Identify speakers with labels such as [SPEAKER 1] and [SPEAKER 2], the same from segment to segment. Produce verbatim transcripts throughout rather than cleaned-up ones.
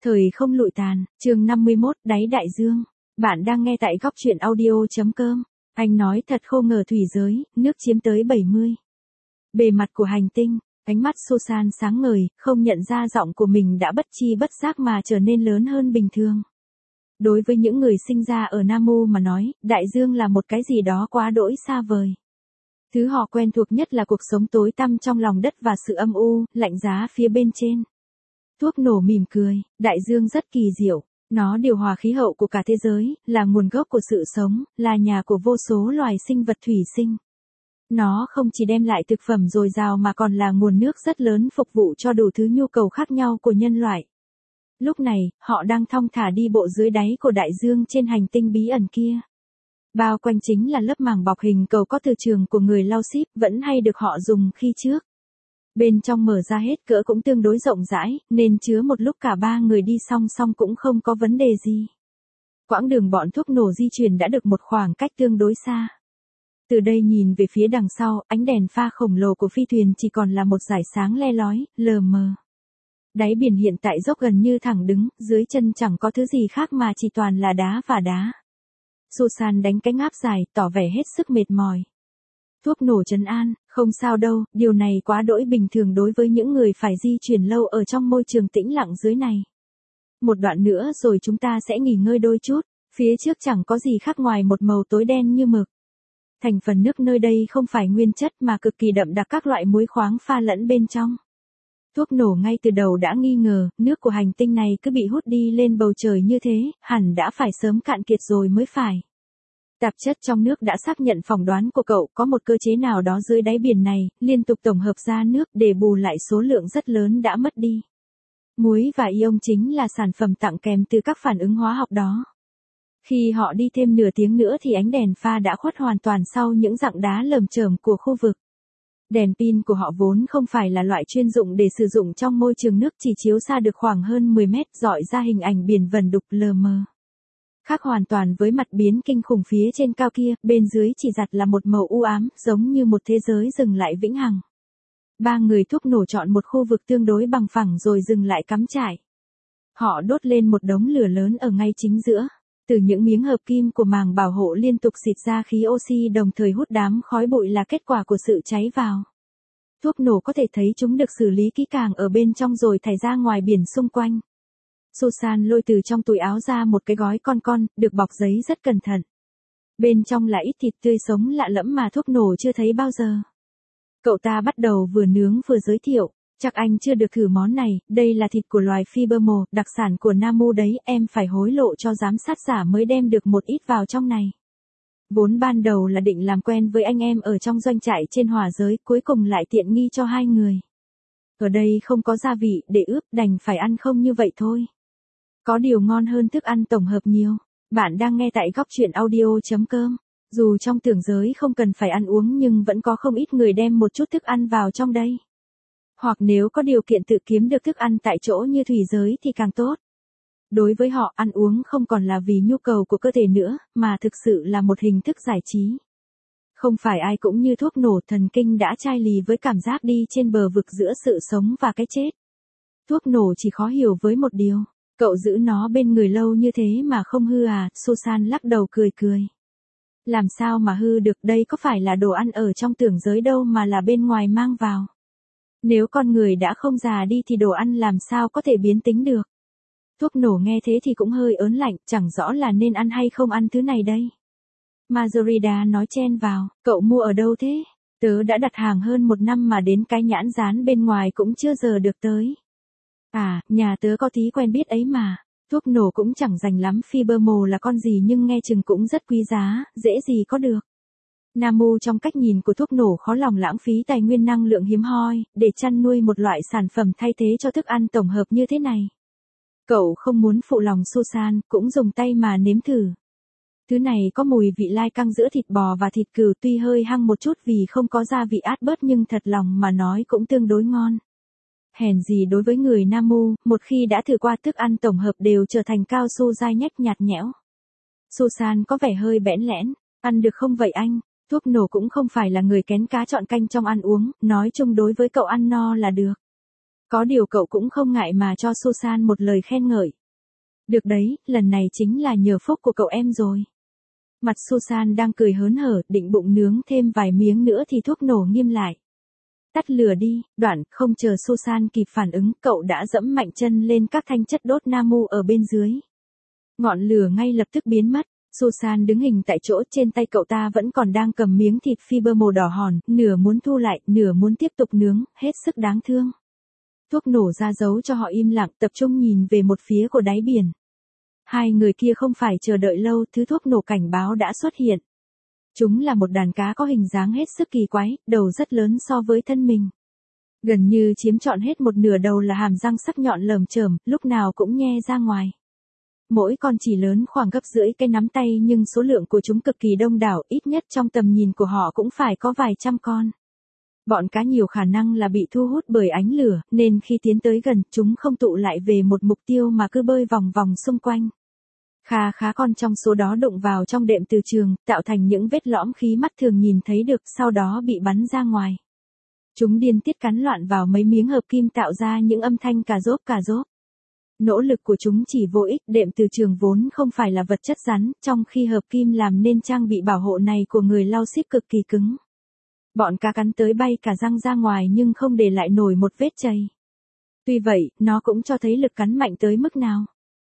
[SPEAKER 1] Thời không lụi tàn, chương năm mươi mốt, đáy đại dương. Bạn đang nghe tại góc truyện audio.com. Anh nói thật không ngờ thủy giới, nước chiếm tới bảy mươi. Bề mặt của hành tinh, ánh mắt Susan sáng ngời, không nhận ra giọng của mình đã bất chi bất giác mà trở nên lớn hơn bình thường. Đối với những người sinh ra ở Nam U mà nói, đại dương là một cái gì đó quá đỗi xa vời. Thứ họ quen thuộc nhất là cuộc sống tối tăm trong lòng đất và sự âm u, lạnh giá phía bên trên. Thuốc nổ mỉm cười, đại dương rất kỳ diệu, nó điều hòa khí hậu của cả thế giới, là nguồn gốc của sự sống, là nhà của vô số loài sinh vật thủy sinh. Nó không chỉ đem lại thực phẩm dồi dào mà còn là nguồn nước rất lớn phục vụ cho đủ thứ nhu cầu khác nhau của nhân loại. Lúc này, họ đang thong thả đi bộ dưới đáy của đại dương trên hành tinh bí ẩn kia. Bao quanh chính là lớp màng bọc hình cầu có từ trường của người lau ship vẫn hay được họ dùng khi trước. Bên trong mở ra hết cỡ cũng tương đối rộng rãi, nên chứa một lúc cả ba người đi song song cũng không có vấn đề gì. Quãng đường bọn thuốc nổ di chuyển đã được một khoảng cách tương đối xa. Từ đây nhìn về phía đằng sau, ánh đèn pha khổng lồ của phi thuyền chỉ còn là một dải sáng le lói, lờ mờ. Đáy biển hiện tại dốc gần như thẳng đứng, dưới chân chẳng có thứ gì khác mà chỉ toàn là đá và đá. Susan đánh cái ngáp dài, tỏ vẻ hết sức mệt mỏi. Thuốc nổ trấn an, không sao đâu, điều này quá đỗi bình thường đối với những người phải di chuyển lâu ở trong môi trường tĩnh lặng dưới này. Một đoạn nữa rồi chúng ta sẽ nghỉ ngơi đôi chút, phía trước chẳng có gì khác ngoài một màu tối đen như mực. Thành phần nước nơi đây không phải nguyên chất mà cực kỳ đậm đặc các loại muối khoáng pha lẫn bên trong. Thuốc nổ ngay từ đầu đã nghi ngờ, nước của hành tinh này cứ bị hút đi lên bầu trời như thế, hẳn đã phải sớm cạn kiệt rồi mới phải. Tạp chất trong nước đã xác nhận phỏng đoán của cậu có một cơ chế nào đó dưới đáy biển này, liên tục tổng hợp ra nước để bù lại số lượng rất lớn đã mất đi. Muối và ion chính là sản phẩm tặng kèm từ các phản ứng hóa học đó. Khi họ đi thêm nửa tiếng nữa thì ánh đèn pha đã khuất hoàn toàn sau những rặng đá lởm chởm của khu vực. Đèn pin của họ vốn không phải là loại chuyên dụng để sử dụng trong môi trường nước, chỉ chiếu xa được khoảng hơn mười mét, rọi ra hình ảnh biển vẩn đục lờ mờ. Khác hoàn toàn với mặt biến kinh khủng phía trên cao kia, bên dưới chỉ giặt là một màu u ám, giống như một thế giới dừng lại vĩnh hằng. Ba người thuốc nổ chọn một khu vực tương đối bằng phẳng rồi dừng lại cắm trại. Họ đốt lên một đống lửa lớn ở ngay chính giữa. Từ những miếng hợp kim của màng bảo hộ liên tục xịt ra khí oxy đồng thời hút đám khói bụi là kết quả của sự cháy vào. Thuốc nổ có thể thấy chúng được xử lý kỹ càng ở bên trong rồi thải ra ngoài biển xung quanh. Susan lôi từ trong túi áo ra một cái gói con con, được bọc giấy rất cẩn thận. Bên trong là ít thịt tươi sống lạ lẫm mà thuốc nổ chưa thấy bao giờ. Cậu ta bắt đầu vừa nướng vừa giới thiệu, chắc anh chưa được thử món này, đây là thịt của loài Fibermo, đặc sản của Nam U đấy, em phải hối lộ cho giám sát giả mới đem được một ít vào trong này. Vốn ban đầu là định làm quen với anh em ở trong doanh trại trên hỏa giới, cuối cùng lại tiện nghi cho hai người. Ở đây không có gia vị để ướp, đành phải ăn không như vậy thôi. Có điều ngon hơn thức ăn tổng hợp nhiều. Bạn đang nghe tại góc truyện audio.com. Dù trong tưởng giới không cần phải ăn uống nhưng vẫn có không ít người đem một chút thức ăn vào trong đây. Hoặc nếu có điều kiện tự kiếm được thức ăn tại chỗ như thủy giới thì càng tốt. Đối với họ, ăn uống không còn là vì nhu cầu của cơ thể nữa, mà thực sự là một hình thức giải trí. Không phải ai cũng như thuốc nổ, thần kinh đã chai lì với cảm giác đi trên bờ vực giữa sự sống và cái chết. Thuốc nổ chỉ khó hiểu với một điều. Cậu giữ nó bên người lâu như thế mà không hư à? Susan lắc đầu cười cười. Làm sao mà hư được, đây có phải là đồ ăn ở trong tưởng giới đâu mà là bên ngoài mang vào. Nếu con người đã không già đi thì đồ ăn làm sao có thể biến tính được. Thuốc nổ nghe thế thì cũng hơi ớn lạnh, chẳng rõ là nên ăn hay không ăn thứ này đây. Margarida nói chen vào, cậu mua ở đâu thế? Tớ đã đặt hàng hơn một năm mà đến cái nhãn dán bên ngoài cũng chưa giờ được tới. À, nhà tớ có tí quen biết ấy mà. Thuốc nổ cũng chẳng rành lắm Fibermo là con gì nhưng nghe chừng cũng rất quý giá, dễ gì có được. Nam U trong cách nhìn của thuốc nổ khó lòng lãng phí tài nguyên năng lượng hiếm hoi, để chăn nuôi một loại sản phẩm thay thế cho thức ăn tổng hợp như thế này. Cậu không muốn phụ lòng Susan, cũng dùng tay mà nếm thử. Thứ này có mùi vị lai căng giữa thịt bò và thịt cừu, tuy hơi hăng một chút vì không có gia vị át bớt nhưng thật lòng mà nói cũng tương đối ngon. Hèn gì đối với người Nam U, một khi đã thử qua thức ăn tổng hợp đều trở thành cao su dai nhách nhạt nhẽo. Susan có vẻ hơi bẽn lẽn, ăn được không vậy anh? Thuốc nổ cũng không phải là người kén cá chọn canh trong ăn uống, nói chung đối với cậu ăn no là được. Có điều cậu cũng không ngại mà cho Susan một lời khen ngợi. Được đấy, lần này chính là nhờ phúc của cậu em rồi. Mặt Susan đang cười hớn hở, định bụng nướng thêm vài miếng nữa thì thuốc nổ nghiêm lại. Tắt lửa đi, đoạn, không chờ Susan kịp phản ứng, cậu đã dẫm mạnh chân lên các thanh chất đốt Namu ở bên dưới. Ngọn lửa ngay lập tức biến mất, Susan đứng hình tại chỗ, trên tay cậu ta vẫn còn đang cầm miếng thịt fiber màu đỏ hòn, nửa muốn thu lại, nửa muốn tiếp tục nướng, hết sức đáng thương. Thuốc nổ ra dấu cho họ im lặng, tập trung nhìn về một phía của đáy biển. Hai người kia không phải chờ đợi lâu, thứ thuốc nổ cảnh báo đã xuất hiện. Chúng là một đàn cá có hình dáng hết sức kỳ quái, đầu rất lớn so với thân mình. Gần như chiếm trọn hết một nửa đầu là hàm răng sắc nhọn lởm chởm, lúc nào cũng nhe ra ngoài. Mỗi con chỉ lớn khoảng gấp rưỡi cái nắm tay nhưng số lượng của chúng cực kỳ đông đảo, ít nhất trong tầm nhìn của họ cũng phải có vài trăm con. Bọn cá nhiều khả năng là bị thu hút bởi ánh lửa, nên khi tiến tới gần, chúng không tụ lại về một mục tiêu mà cứ bơi vòng vòng xung quanh. Kha khá con trong số đó đụng vào trong đệm từ trường, tạo thành những vết lõm khí mắt thường nhìn thấy được, sau đó bị bắn ra ngoài. Chúng điên tiết cắn loạn vào mấy miếng hợp kim tạo ra những âm thanh cà rốp cà rốp. Nỗ lực của chúng chỉ vô ích, đệm từ trường vốn không phải là vật chất rắn, trong khi hợp kim làm nên trang bị bảo hộ này của người lau ship cực kỳ cứng. Bọn cá cắn tới bay cả răng ra ngoài nhưng không để lại nổi một vết chày. Tuy vậy, nó cũng cho thấy lực cắn mạnh tới mức nào.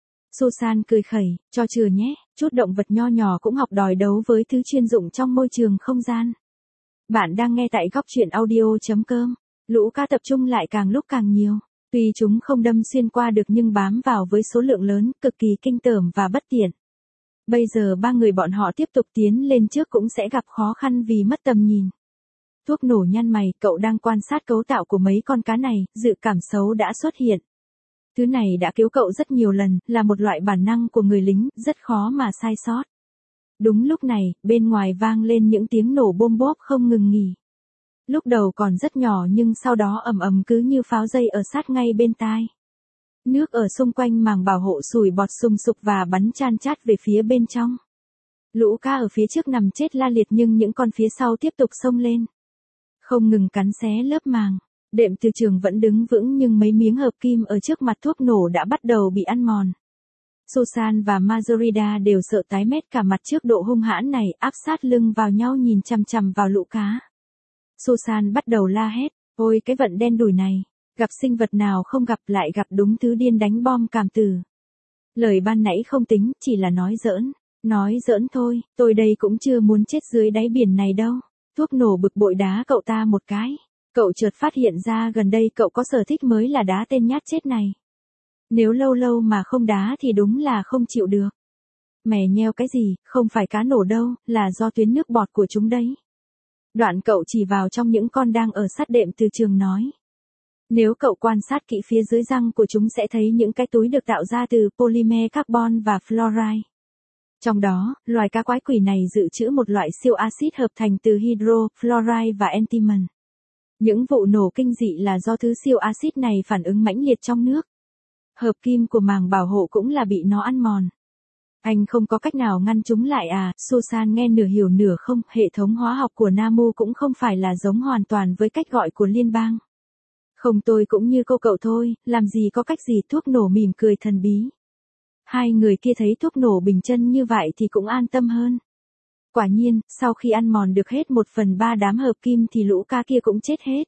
[SPEAKER 1] Susan cười khẩy, cho chừa nhé, chút động vật nho nhỏ cũng học đòi đấu với thứ chuyên dụng trong môi trường không gian. Bạn đang nghe tại góc truyện audio chấm com. Lũ cá tập trung lại càng lúc càng nhiều. Tuy chúng không đâm xuyên qua được nhưng bám vào với số lượng lớn, cực kỳ kinh tởm và bất tiện. Bây giờ ba người bọn họ tiếp tục tiến lên trước cũng sẽ gặp khó khăn vì mất tầm nhìn. Thuốc nổ nhăn mày, cậu đang quan sát cấu tạo của mấy con cá này, dự cảm xấu đã xuất hiện. Thứ này đã cứu cậu rất nhiều lần, là một loại bản năng của người lính, rất khó mà sai sót. Đúng lúc này, bên ngoài vang lên những tiếng nổ bôm bốp không ngừng nghỉ. Lúc đầu còn rất nhỏ nhưng sau đó ầm ầm cứ như pháo dây ở sát ngay bên tai. Nước ở xung quanh màng bảo hộ sủi bọt sùng sục và bắn chan chát về phía bên trong. Lũ cá ở phía trước nằm chết la liệt nhưng những con phía sau tiếp tục xông lên. Không ngừng cắn xé lớp màng. Đệm từ trường vẫn đứng vững nhưng mấy miếng hợp kim ở trước mặt thuốc nổ đã bắt đầu bị ăn mòn. Susan và Margarida đều sợ tái mét cả mặt trước độ hung hãn này, áp sát lưng vào nhau nhìn chằm chằm vào lũ cá. Susan bắt đầu la hét, ôi cái vận đen đủi này, gặp sinh vật nào không gặp lại gặp đúng thứ điên đánh bom cảm tử. Lời ban nãy không tính, chỉ là nói giỡn, nói giỡn thôi, tôi đây cũng chưa muốn chết dưới đáy biển này đâu. Thuốc nổ bực bội đá cậu ta một cái. Cậu chợt phát hiện ra gần đây cậu có sở thích mới là đá tên nhát chết này. Nếu lâu lâu mà không đá thì đúng là không chịu được. Mè nheo cái gì, không phải cá nổ đâu, là do tuyến nước bọt của chúng đấy. Đoạn cậu chỉ vào trong những con đang ở sát đệm từ trường nói. Nếu cậu quan sát kỹ phía dưới răng của chúng sẽ thấy những cái túi được tạo ra từ polymer carbon và fluoride. Trong đó, loài cá quái quỷ này dự trữ một loại siêu axit hợp thành từ hydro, fluoride và antimon. Những vụ nổ kinh dị là do thứ siêu axit này phản ứng mãnh liệt trong nước. Hợp kim của màng bảo hộ cũng là bị nó ăn mòn. Anh không có cách nào ngăn chúng lại à? Susan nghe nửa hiểu nửa không, hệ thống hóa học của Namu cũng không phải là giống hoàn toàn với cách gọi của liên bang. Không, tôi cũng như cô cậu thôi, làm gì có cách gì. Thuốc nổ mỉm cười thần bí. Hai người kia thấy thuốc nổ bình chân như vậy thì cũng an tâm hơn. Quả nhiên, sau khi ăn mòn được hết một phần ba đám hợp kim thì lũ cá kia cũng chết hết.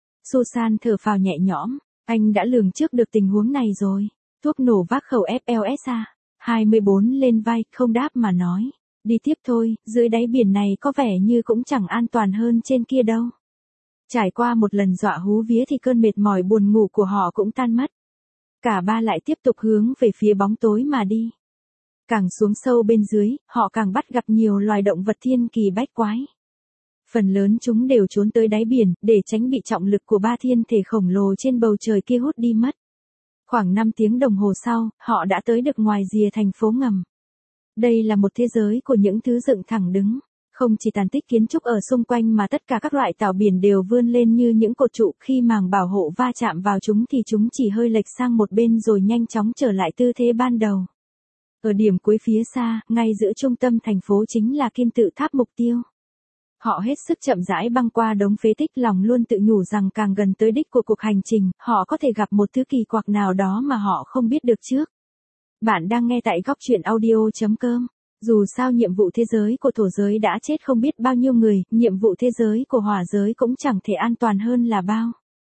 [SPEAKER 1] Susan thở phào nhẹ nhõm, anh đã lường trước được tình huống này rồi. Thuốc nổ vác khẩu ép lờ ét a hai mươi bốn lên vai, không đáp mà nói. Đi tiếp thôi, dưới đáy biển này có vẻ như cũng chẳng an toàn hơn trên kia đâu. Trải qua một lần dọa hú vía thì cơn mệt mỏi buồn ngủ của họ cũng tan mất. Cả ba lại tiếp tục hướng về phía bóng tối mà đi. Càng xuống sâu bên dưới, họ càng bắt gặp nhiều loài động vật thiên kỳ bách quái. Phần lớn chúng đều trốn tới đáy biển, để tránh bị trọng lực của ba thiên thể khổng lồ trên bầu trời kia hút đi mất. Khoảng năm tiếng đồng hồ sau, họ đã tới được ngoài rìa thành phố ngầm. Đây là một thế giới của những thứ dựng thẳng đứng. Không chỉ tàn tích kiến trúc ở xung quanh mà tất cả các loại tảo biển đều vươn lên như những cột trụ, khi màng bảo hộ va chạm vào chúng thì chúng chỉ hơi lệch sang một bên rồi nhanh chóng trở lại tư thế ban đầu. Ở điểm cuối phía xa, ngay giữa trung tâm thành phố chính là kim tự tháp mục tiêu. Họ hết sức chậm rãi băng qua đống phế tích, lòng luôn tự nhủ rằng càng gần tới đích của cuộc hành trình, họ có thể gặp một thứ kỳ quặc nào đó mà họ không biết được trước. Bạn đang nghe tại góc truyện audio.com. Dù sao nhiệm vụ thế giới của thổ giới đã chết không biết bao nhiêu người, nhiệm vụ thế giới của hỏa giới cũng chẳng thể an toàn hơn là bao.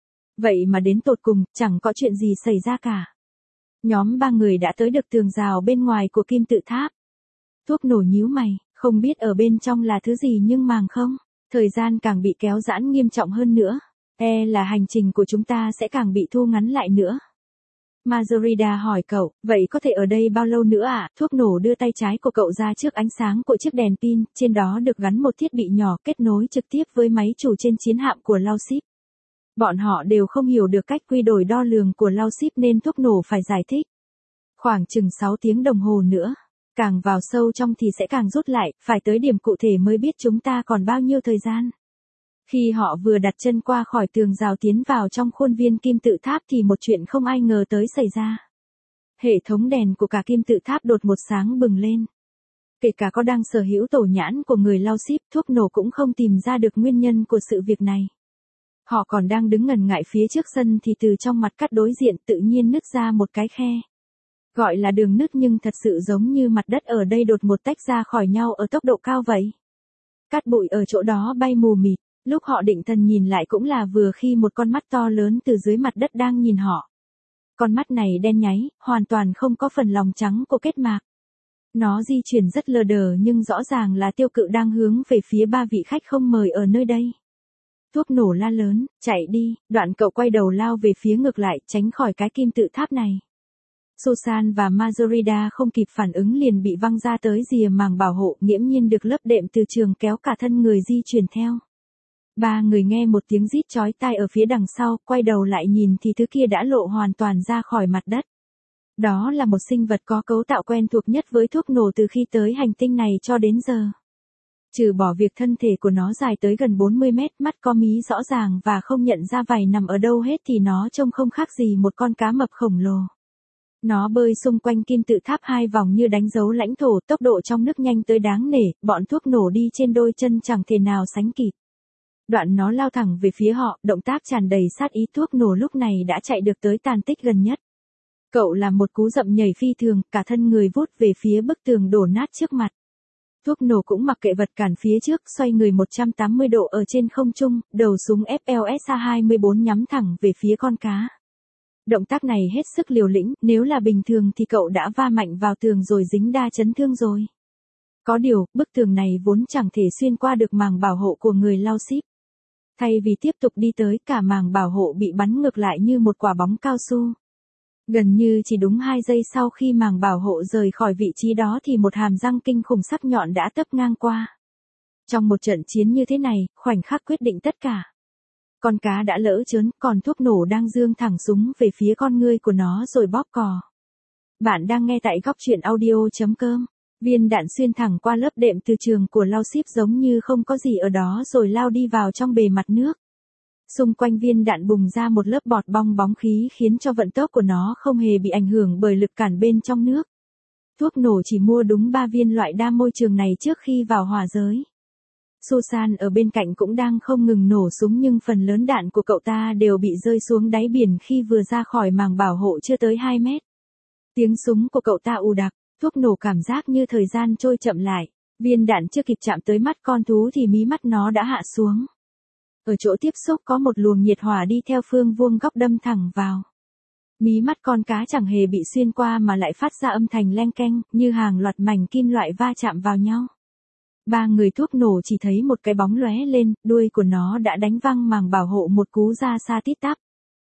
[SPEAKER 1] Vậy mà đến tột cùng, chẳng có chuyện gì xảy ra cả. Nhóm ba người đã tới được tường rào bên ngoài của kim tự tháp. Thuốc nổ nhíu mày, không biết ở bên trong là thứ gì nhưng màng không. Thời gian càng bị kéo giãn nghiêm trọng hơn nữa. E là hành trình của chúng ta sẽ càng bị thu ngắn lại nữa. Mazorida hỏi cậu, vậy có thể ở đây bao lâu nữa ạ? À? Thuốc nổ đưa tay trái của cậu ra trước ánh sáng của chiếc đèn pin, trên đó được gắn một thiết bị nhỏ kết nối trực tiếp với máy chủ trên chiến hạm của Lao Ship. Bọn họ đều không hiểu được cách quy đổi đo lường của Lao Ship nên thuốc nổ phải giải thích. Khoảng chừng sáu tiếng đồng hồ nữa. Càng vào sâu trong thì sẽ càng rút lại, phải tới điểm cụ thể mới biết chúng ta còn bao nhiêu thời gian. Khi họ vừa đặt chân qua khỏi tường rào tiến vào trong khuôn viên kim tự tháp thì một chuyện không ai ngờ tới xảy ra. Hệ thống đèn của cả kim tự tháp đột một sáng bừng lên. Kể cả có đang sở hữu tổ nhãn của người Lao Ship, thuốc nổ cũng không tìm ra được nguyên nhân của sự việc này. Họ còn đang đứng ngần ngại phía trước sân thì từ trong mặt cắt đối diện tự nhiên nứt ra một cái khe. Gọi là đường nứt nhưng thật sự giống như mặt đất ở đây đột một tách ra khỏi nhau ở tốc độ cao vậy. Cát bụi ở chỗ đó bay mù mịt, lúc họ định thần nhìn lại cũng là vừa khi một con mắt to lớn từ dưới mặt đất đang nhìn họ. Con mắt này đen nháy, hoàn toàn không có phần lòng trắng của kết mạc. Nó di chuyển rất lờ đờ nhưng rõ ràng là tiêu cự đang hướng về phía ba vị khách không mời ở nơi đây. Thuốc nổ la lớn, chạy đi, đoạn cậu quay đầu lao về phía ngược lại, tránh khỏi cái kim tự tháp này. Susan và Mazorida không kịp phản ứng liền bị văng ra tới rìa màng bảo hộ, nghiễm nhiên được lớp đệm từ trường kéo cả thân người di chuyển theo. Ba người nghe một tiếng rít chói tai ở phía đằng sau, quay đầu lại nhìn thì thứ kia đã lộ hoàn toàn ra khỏi mặt đất. Đó là một sinh vật có cấu tạo quen thuộc nhất với thuốc nổ từ khi tới hành tinh này cho đến giờ. Trừ bỏ việc thân thể của nó dài tới gần bốn mươi mét, mắt có mí rõ ràng và không nhận ra vảy nằm ở đâu hết thì nó trông không khác gì một con cá mập khổng lồ. Nó bơi xung quanh kim tự tháp hai vòng như đánh dấu lãnh thổ, tốc độ trong nước nhanh tới đáng nể, bọn thuốc nổ đi trên đôi chân chẳng thể nào sánh kịp. Đoạn nó lao thẳng về phía họ, động tác tràn đầy sát ý. Thuốc nổ lúc này đã chạy được tới tàn tích gần nhất. Cậu làm một cú dậm nhảy phi thường, cả thân người vút về phía bức tường đổ nát trước mặt. Thuốc nổ cũng mặc kệ vật cản phía trước, xoay người một trăm tám mươi độ ở trên không trung, đầu súng F L S A hai mươi bốn nhắm thẳng về phía con cá. Động tác này hết sức liều lĩnh, nếu là bình thường thì cậu đã va mạnh vào tường rồi dính đa chấn thương rồi. Có điều, bức tường này vốn chẳng thể xuyên qua được màng bảo hộ của người Lao Ship. Thay vì tiếp tục đi tới, cả màng bảo hộ bị bắn ngược lại như một quả bóng cao su. Gần như chỉ đúng hai giây sau khi màng bảo hộ rời khỏi vị trí đó thì một hàm răng kinh khủng sắc nhọn đã tấp ngang qua. Trong một trận chiến như thế này, khoảnh khắc quyết định tất cả. Con cá đã lỡ trớn, còn thuốc nổ đang giương thẳng súng về phía con ngươi của nó rồi bóp cò. Bạn đang nghe tại góc truyện audio.com. Viên đạn xuyên thẳng qua lớp đệm từ trường của Lao Ship giống như không có gì ở đó rồi lao đi vào trong bề mặt nước. Xung quanh viên đạn bùng ra một lớp bọt bong bóng khí khiến cho vận tốc của nó không hề bị ảnh hưởng bởi lực cản bên trong nước. Thuốc nổ chỉ mua đúng ba viên loại đa môi trường này trước khi vào hỏa giới. Susan ở bên cạnh cũng đang không ngừng nổ súng nhưng phần lớn đạn của cậu ta đều bị rơi xuống đáy biển khi vừa ra khỏi màng bảo hộ chưa tới hai mét. Tiếng súng của cậu ta ù đặc, thuốc nổ cảm giác như thời gian trôi chậm lại. Viên đạn chưa kịp chạm tới mắt con thú thì mí mắt nó đã hạ xuống. Ở chỗ tiếp xúc có một luồng nhiệt hỏa đi theo phương vuông góc đâm thẳng vào. Mí mắt con cá chẳng hề bị xuyên qua mà lại phát ra âm thanh leng keng, như hàng loạt mảnh kim loại va chạm vào nhau. Ba người thuốc nổ chỉ thấy một cái bóng lóe lên, đuôi của nó đã đánh văng màng bảo hộ một cú ra xa tít tắp.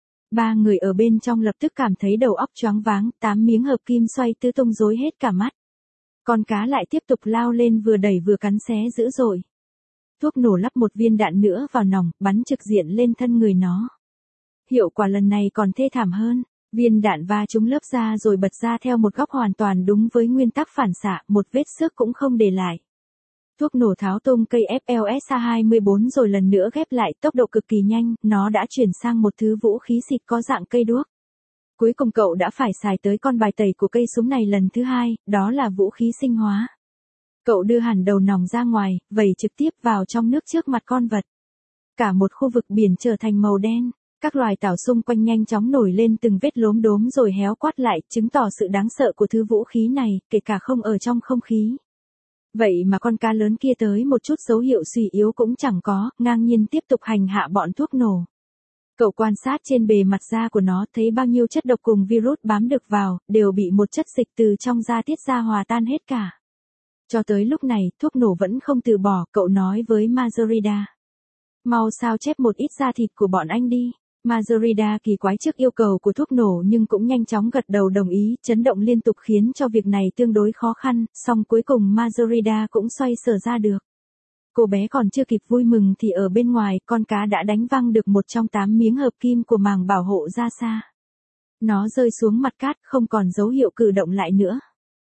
[SPEAKER 1] Ba người ở bên trong lập tức cảm thấy đầu óc choáng váng, tám miếng hợp kim xoay tứ tung rối hết cả mắt. Con cá lại tiếp tục lao lên vừa đẩy vừa cắn xé dữ dội. Thuốc nổ lắp một viên đạn nữa vào nòng, bắn trực diện lên thân người nó. Hiệu quả lần này còn thê thảm hơn. Viên đạn va trúng lớp da rồi bật ra theo một góc hoàn toàn đúng với nguyên tắc phản xạ, một vết xước cũng không để lại. Thuốc nổ tháo tung cây F L S A hai mươi bốn rồi lần nữa ghép lại, tốc độ cực kỳ nhanh, nó đã chuyển sang một thứ vũ khí xịt có dạng cây đuốc. Cuối cùng cậu đã phải xài tới con bài tẩy của cây súng này lần thứ hai, đó là vũ khí sinh hóa. Cậu đưa hẳn đầu nòng ra ngoài, vẩy trực tiếp vào trong nước trước mặt con vật. Cả một khu vực biển trở thành màu đen, các loài tảo xung quanh nhanh chóng nổi lên từng vết lốm đốm rồi héo quát lại, chứng tỏ sự đáng sợ của thứ vũ khí này, kể cả không ở trong không khí. Vậy mà con cá lớn kia tới một chút dấu hiệu suy yếu cũng chẳng có, ngang nhiên tiếp tục hành hạ bọn thuốc nổ. Cậu quan sát trên bề mặt da của nó, thấy bao nhiêu chất độc cùng virus bám được vào, đều bị một chất dịch từ trong da tiết ra hòa tan hết cả. Cho tới lúc này, thuốc nổ vẫn không từ bỏ, cậu nói với Mazurida. Mau sao chép một ít da thịt của bọn anh đi. Mazurida kỳ quái trước yêu cầu của thuốc nổ nhưng cũng nhanh chóng gật đầu đồng ý, chấn động liên tục khiến cho việc này tương đối khó khăn, song cuối cùng Mazurida cũng xoay sở ra được. Cô bé còn chưa kịp vui mừng thì ở bên ngoài, con cá đã đánh văng được một trong tám miếng hợp kim của màng bảo hộ ra xa. Nó rơi xuống mặt cát, không còn dấu hiệu cử động lại nữa.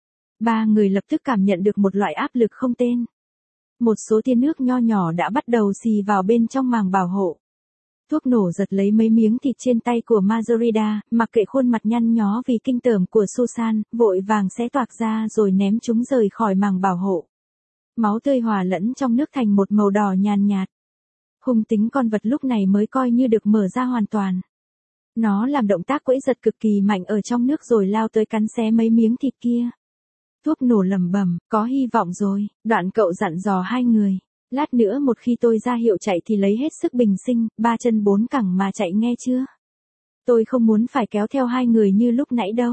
[SPEAKER 1] Ba người lập tức cảm nhận được một loại áp lực không tên. Một số tia nước nho nhỏ đã bắt đầu xì vào bên trong màng bảo hộ. Thuốc nổ giật lấy mấy miếng thịt trên tay của Mazurida, mặc kệ khuôn mặt nhăn nhó vì kinh tởm của Susan, vội vàng xé toạc ra rồi ném chúng rời khỏi màng bảo hộ. Máu tươi hòa lẫn trong nước thành một màu đỏ nhàn nhạt. Hung tính con vật lúc này mới coi như được mở ra hoàn toàn. Nó làm động tác quẫy giật cực kỳ mạnh ở trong nước rồi lao tới cắn xé mấy miếng thịt kia. Thuốc nổ lẩm bẩm, có hy vọng rồi, đoạn cậu dặn dò hai người. Lát nữa một khi tôi ra hiệu chạy thì lấy hết sức bình sinh, ba chân bốn cẳng mà chạy nghe chưa? Tôi không muốn phải kéo theo hai người như lúc nãy đâu.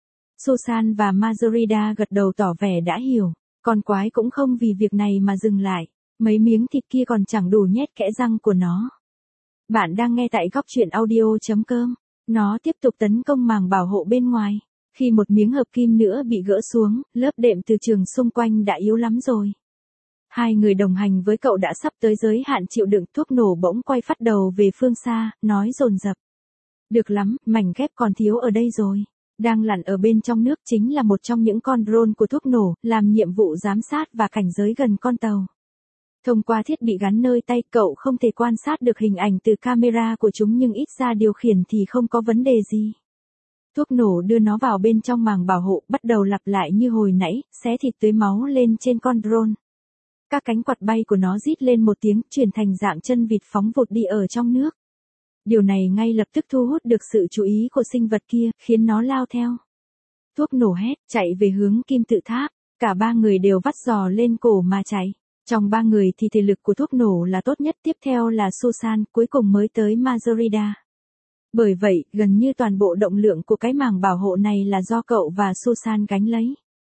[SPEAKER 1] Susan và Mazurida gật đầu tỏ vẻ đã hiểu, con quái cũng không vì việc này mà dừng lại, mấy miếng thịt kia còn chẳng đủ nhét kẽ răng của nó. Bạn đang nghe tại góc truyện audio chấm com, nó tiếp tục tấn công màng bảo hộ bên ngoài. Khi một miếng hợp kim nữa bị gỡ xuống, lớp đệm từ trường xung quanh đã yếu lắm rồi. Hai người đồng hành với cậu đã sắp tới giới hạn chịu đựng, thuốc nổ bỗng quay phát đầu về phương xa, nói dồn dập. Được lắm, mảnh ghép còn thiếu ở đây rồi. Đang lặn ở bên trong nước chính là một trong những con drone của thuốc nổ, làm nhiệm vụ giám sát và cảnh giới gần con tàu. Thông qua thiết bị gắn nơi tay, cậu không thể quan sát được hình ảnh từ camera của chúng nhưng ít ra điều khiển thì không có vấn đề gì. Thuốc nổ đưa nó vào bên trong màng bảo hộ, bắt đầu lặp lại như hồi nãy, xé thịt tưới máu lên trên con drone. Các cánh quạt bay của nó rít lên một tiếng, chuyển thành dạng chân vịt phóng vụt đi ở trong nước. Điều này ngay lập tức thu hút được sự chú ý của sinh vật kia, khiến nó lao theo. Thuốc nổ hét, chạy về hướng kim tự tháp, cả ba người đều vắt giò lên cổ mà chạy. Trong ba người thì thể lực của thuốc nổ là tốt nhất, tiếp theo là Susan, cuối cùng mới tới Mazurida. Bởi vậy, gần như toàn bộ động lượng của cái màng bảo hộ này là do cậu và Susan gánh lấy.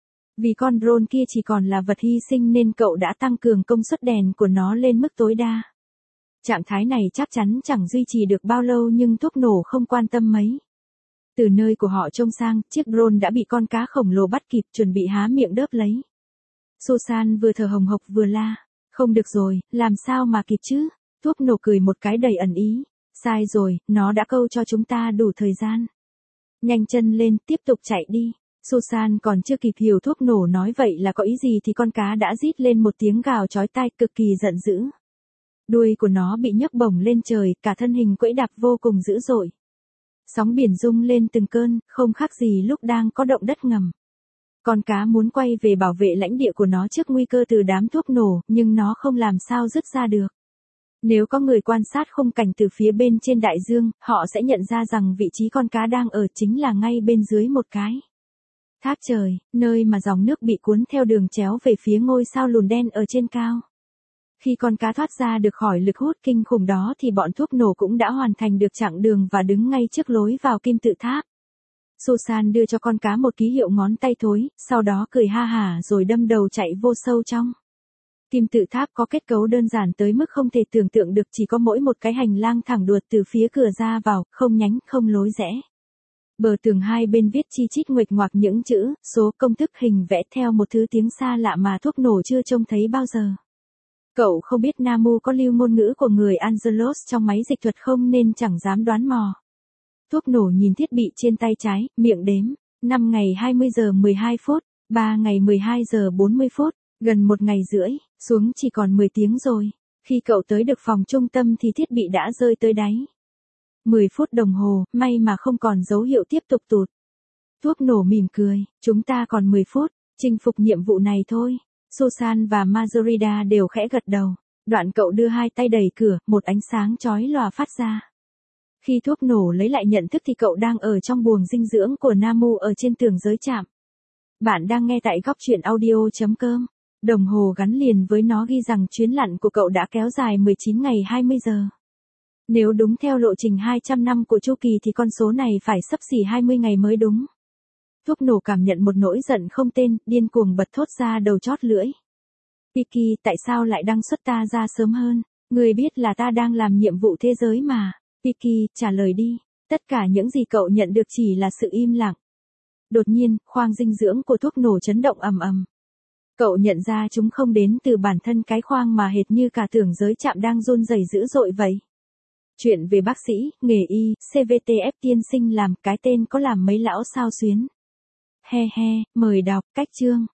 [SPEAKER 1] Vì con drone kia chỉ còn là vật hy sinh nên cậu đã tăng cường công suất đèn của nó lên mức tối đa. Trạng thái này chắc chắn chẳng duy trì được bao lâu nhưng thuốc nổ không quan tâm mấy. Từ nơi của họ trông sang, chiếc drone đã bị con cá khổng lồ bắt kịp, chuẩn bị há miệng đớp lấy. Susan vừa thở hồng hộc vừa la. Không được rồi, làm sao mà kịp chứ? Thuốc nổ cười một cái đầy ẩn ý. Sai rồi, nó đã câu cho chúng ta đủ thời gian. Nhanh chân lên, tiếp tục chạy đi. Susan còn chưa kịp hiểu thuốc nổ nói vậy là có ý gì thì con cá đã rít lên một tiếng gào chói tai, cực kỳ giận dữ. Đuôi của nó bị nhấc bổng lên trời, cả thân hình quẫy đạp vô cùng dữ dội. Sóng biển rung lên từng cơn, không khác gì lúc đang có động đất ngầm. Con cá muốn quay về bảo vệ lãnh địa của nó trước nguy cơ từ đám thuốc nổ, nhưng nó không làm sao dứt ra được. Nếu có người quan sát khung cảnh từ phía bên trên đại dương, họ sẽ nhận ra rằng vị trí con cá đang ở chính là ngay bên dưới một cái thác trời, nơi mà dòng nước bị cuốn theo đường chéo về phía ngôi sao lùn đen ở trên cao. Khi con cá thoát ra được khỏi lực hút kinh khủng đó thì bọn thuốc nổ cũng đã hoàn thành được chặng đường và đứng ngay trước lối vào kim tự tháp. Susan đưa cho con cá một ký hiệu ngón tay thối, sau đó cười ha hả rồi đâm đầu chạy vô sâu trong. Kim tự tháp có kết cấu đơn giản tới mức không thể tưởng tượng được, chỉ có mỗi một cái hành lang thẳng đuột từ phía cửa ra vào, không nhánh, không lối rẽ. Bờ tường hai bên viết chi chít nguệch ngoạc những chữ, số, công thức, hình vẽ theo một thứ tiếng xa lạ mà thuốc nổ chưa trông thấy bao giờ. Cậu không biết Namu có lưu ngôn ngữ của người Angelos trong máy dịch thuật không nên chẳng dám đoán mò. Thuốc nổ nhìn thiết bị trên tay trái, miệng đếm. năm ngày hai mươi giờ mười hai phút, ba ngày mười hai giờ bốn mươi phút, gần một ngày rưỡi, xuống chỉ còn mười tiếng rồi. Khi cậu tới được phòng trung tâm thì thiết bị đã rơi tới đáy. mười phút đồng hồ, may mà không còn dấu hiệu tiếp tục tụt. Thuốc nổ mỉm cười, chúng ta còn mười phút, chinh phục nhiệm vụ này thôi. Susan và Margarida đều khẽ gật đầu. Đoạn cậu đưa hai tay đẩy cửa, một ánh sáng chói lòa phát ra. Khi thuốc nổ lấy lại nhận thức thì cậu đang ở trong buồng dinh dưỡng của Namu ở trên tường giới trạm. Bạn đang nghe tại góc truyện audio.com. Đồng hồ gắn liền với nó ghi rằng chuyến lặn của cậu đã kéo dài mười chín ngày hai mươi giờ. Nếu đúng theo lộ trình hai trăm năm của chu kỳ thì con số này phải xấp xỉ hai mươi ngày mới đúng. Thuốc nổ cảm nhận một nỗi giận không tên, điên cuồng bật thốt ra đầu chót lưỡi. Piki, tại sao lại đăng xuất ta ra sớm hơn? Người biết là ta đang làm nhiệm vụ thế giới mà. Piki, trả lời đi. Tất cả những gì cậu nhận được chỉ là sự im lặng. Đột nhiên, khoang dinh dưỡng của thuốc nổ chấn động ầm ầm. Cậu nhận ra chúng không đến từ bản thân cái khoang mà hệt như cả tưởng giới trạm đang run rẩy dữ dội vậy. Chuyện về bác sĩ, nghề y, xê vê tê ép tiên sinh làm, cái tên có làm mấy lão sao xuyến. He he, mời đọc, cách chương.